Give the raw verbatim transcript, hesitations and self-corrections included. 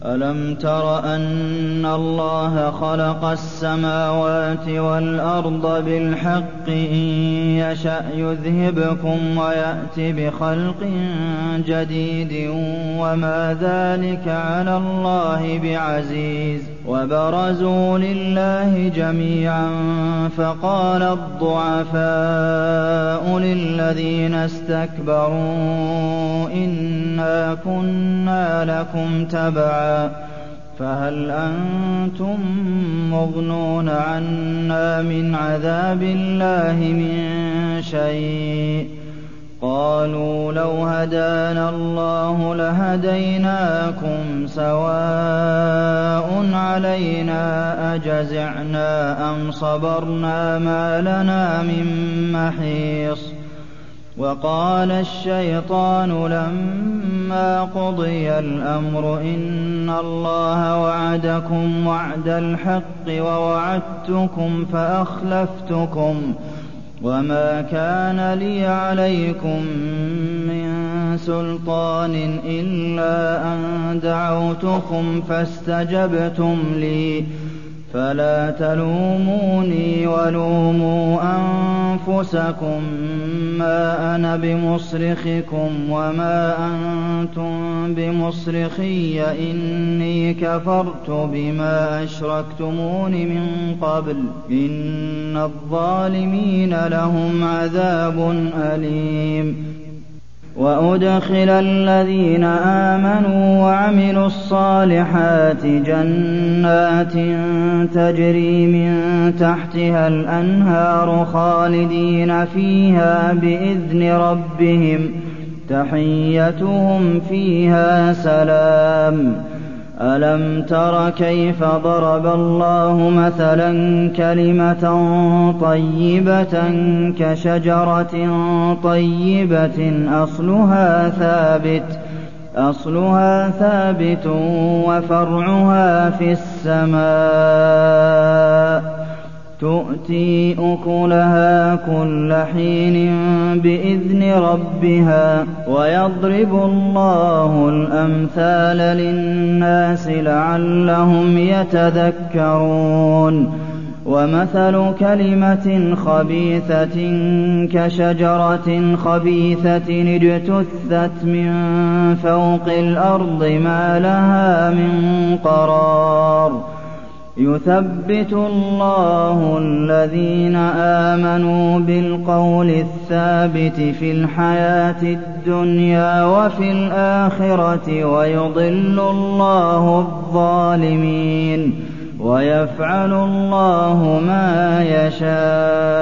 أَلَمْ تَرَ أَنَّ اللَّهَ خَلَقَ السَّمَاوَاتِ وَالْأَرْضَ بِالْحَقِّ ۚ إِن يَشَأْ يُذْهِبْكُمْ وَيَأْتِ بِخَلْقٍ جَدِيدٍ ۚ وَمَا ذَٰلِكَ عَلَى اللَّهِ بِعَزِيزٍ وَبَرَزُوا لِلَّهِ جَمِيعًا فَقَالَ الضُّعَفَاءُ لِلَّذِينَ اسْتَكْبَرُوا إِنَّا كُنَّا لَكُمْ تَبَعًا فَهَلْ أَنتُم مُّغْنُونَ عَنَّا مِنْ عَذَابِ اللَّهِ مِن شَيْءٍ ۚ قَالُوا لَوْ هَدَانَا اللَّهُ لَهَدَيْنَاكُمْ سَوَاءٌ عَلَيْنَا أَجَزِعْنَا أَمْ صَبَرْنَا مَا لَنَا مِن مَّحِيصٍ وَقَالَ الشَّيْطَانُ لَمَّا قُضِيَ الْأَمْرُ إِنَّ اللَّهَ وَعَدَكُمْ وَعْدَ الْحَقِّ وَوَعَدتُّكُمْ فَأَخْلَفْتُكُمْ وَمَا كَانَ لِيَ عَلَيْكُم مِّن سُلْطَانٍ إِلَّا أَن دَعَوْتُكُمْ فَاسْتَجَبْتُمْ لِي ۖ فَلَا تَلُومُونِي وَلُومُوا أَنفُسَكُم ۖ مَّا أَنَا بِمُصْرِخِكُمْ وَمَا أَنتُم بِمُصْرِخِيَّ ۖ إِنِّي كَفَرْتُ بِمَا أَشْرَكْتُمُونِ مِن قَبْلُ ۗ إِنَّ الظَّالِمِينَ لَهُمْ عَذَابٌ أَلِيمٌ وَأُدْخِلَ الَّذِينَ آمَنُوا وَعَمِلُوا الصَّالِحَاتِ جَنَّاتٍ تَجْرِي مِن تَحْتِهَا الْأَنْهَارُ خَالِدِينَ فِيهَا بِإِذْنِ رَبِّهِمْ ۖ تَحِيَّتُهُمْ فِيهَا سَلَامٌ ۚ أَلَمْ تَرَ كَيْفَ ضَرَبَ اللَّهُ مَثَلًا كَلِمَةً طَيِّبَةً كَشَجَرَةٍ طَيِّبَةٍ أَصْلُهَا ثَابِتٌ أَصْلُهَا ثَابِتٌ وَفَرْعُهَا فِي السَّمَاءِ تُؤْتِي أُكُلَهَا كُلَّ حِينٍ بِإِذْنِ رَبِّهَا ۗ وَيَضْرِبُ اللَّهُ الْأَمْثَالَ لِلنَّاسِ لَعَلَّهُمْ يَتَذَكَّرُونَ وَمَثَلُ كَلِمَةٍ خَبِيثَةٍ كَشَجَرَةٍ خَبِيثَةٍ اجْتُثَّتْ مِن فَوْقِ الْأَرْضِ مَا لَهَا مِن قَرَارٍ يُثَبِّتُ اللَّهُ الَّذِينَ آمَنُوا بِالْقَوْلِ الثَّابِتِ فِي الْحَيَاةِ الدُّنْيَا وَفِي الْآخِرَةِ ۖ وَيُضِلُّ اللَّهُ الظَّالِمِينَ وَيَفْعَلُ اللَّهُ مَا يَشَاءُ